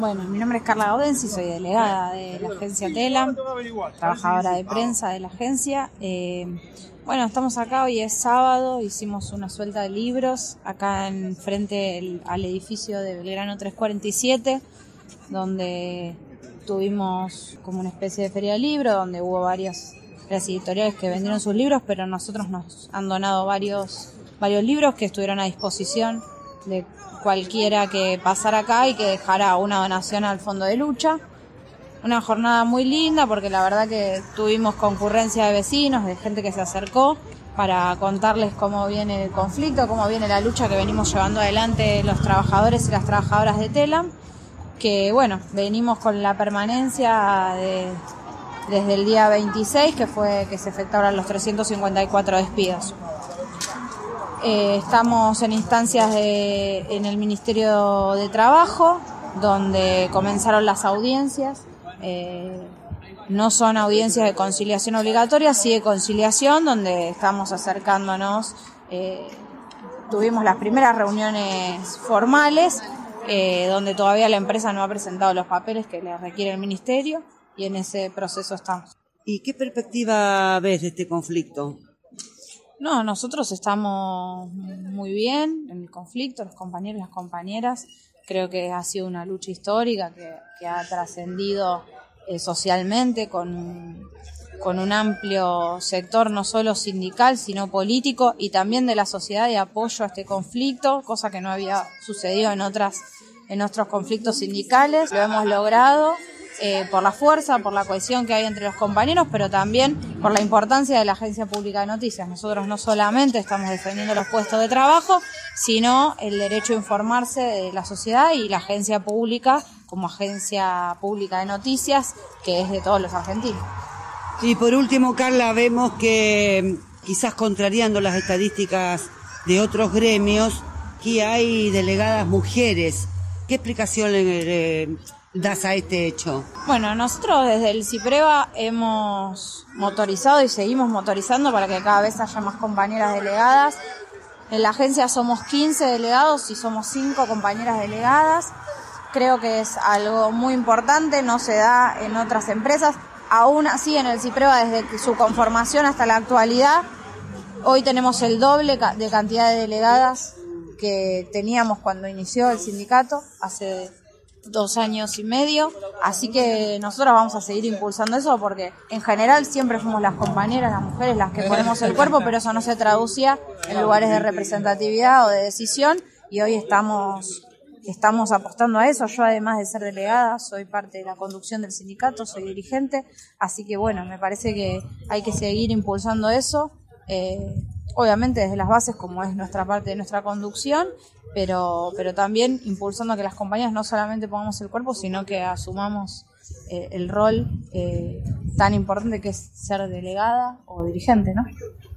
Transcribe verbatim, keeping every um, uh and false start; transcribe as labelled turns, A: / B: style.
A: Bueno, mi nombre es Carla Gaudensi, soy delegada de la agencia Telam, trabajadora de prensa de la agencia. Eh, bueno, estamos acá, hoy es sábado, hicimos una suelta de libros acá en frente el, al edificio de Belgrano trescientos cuarenta y siete, donde tuvimos como una especie de feria de libros, donde hubo varias, varias editoriales que vendieron sus libros, pero nosotros nos han donado varios, varios libros que estuvieron a disposición de cualquiera que pasara acá y que dejara una donación al fondo de lucha. Una jornada muy linda porque la verdad que tuvimos concurrencia de vecinos, de gente que se acercó para contarles cómo viene el conflicto, cómo viene la lucha que venimos llevando adelante los trabajadores y las trabajadoras de Telam, que bueno, venimos con la permanencia de, desde el día veintiséis, que fue que se efectuaron los trescientos cincuenta y cuatro despidos. Eh, estamos en instancias de, en el Ministerio de Trabajo, donde comenzaron las audiencias. Eh, no son audiencias de conciliación obligatoria, sí de conciliación, donde estamos acercándonos. Eh, tuvimos las primeras reuniones formales, eh, donde todavía la empresa no ha presentado los papeles que le requiere el Ministerio, y en ese proceso estamos.
B: ¿Y qué perspectiva ves de este conflicto?
A: No, nosotros estamos muy bien en el conflicto, los compañeros y las compañeras. Creo que ha sido una lucha histórica que, que ha trascendido eh, socialmente con, con un amplio sector, no solo sindical, sino político, y también de la sociedad, de apoyo a este conflicto, cosa que no había sucedido en otras, en otros conflictos sindicales. Lo hemos logrado. Eh, por la fuerza, por la cohesión que hay entre los compañeros, pero también por la importancia de la Agencia Pública de Noticias. Nosotros no solamente estamos defendiendo los puestos de trabajo, sino el derecho a informarse de la sociedad y la Agencia Pública como Agencia Pública de Noticias, que es de todos los argentinos.
B: Y por último, Carla, vemos que quizás contrariando las estadísticas de otros gremios, que hay delegadas mujeres. ¿Qué explicación le eh, das a este hecho?
A: Bueno, nosotros desde el CIPREVA hemos motorizado y seguimos motorizando para que cada vez haya más compañeras delegadas. En la agencia somos quince delegados y somos cinco compañeras delegadas. Creo que es algo muy importante, no se da en otras empresas. Aún así, en el CIPREVA, desde su conformación hasta la actualidad, hoy tenemos el doble de cantidad de delegadas que teníamos cuando inició el sindicato, hace dos años y medio, así que nosotros vamos a seguir impulsando eso porque en general siempre fuimos las compañeras, las mujeres las que ponemos el cuerpo, pero eso no se traducía en lugares de representatividad o de decisión, y hoy estamos, estamos apostando a eso. Yo, además de ser delegada, soy parte de la conducción del sindicato, soy dirigente, así que bueno, me parece que hay que seguir impulsando eso, eh, obviamente desde las bases, como es nuestra parte de nuestra conducción, pero pero también impulsando que las compañías no solamente pongamos el cuerpo, sino que asumamos eh, el rol eh, tan importante que es ser delegada o dirigente, ¿no?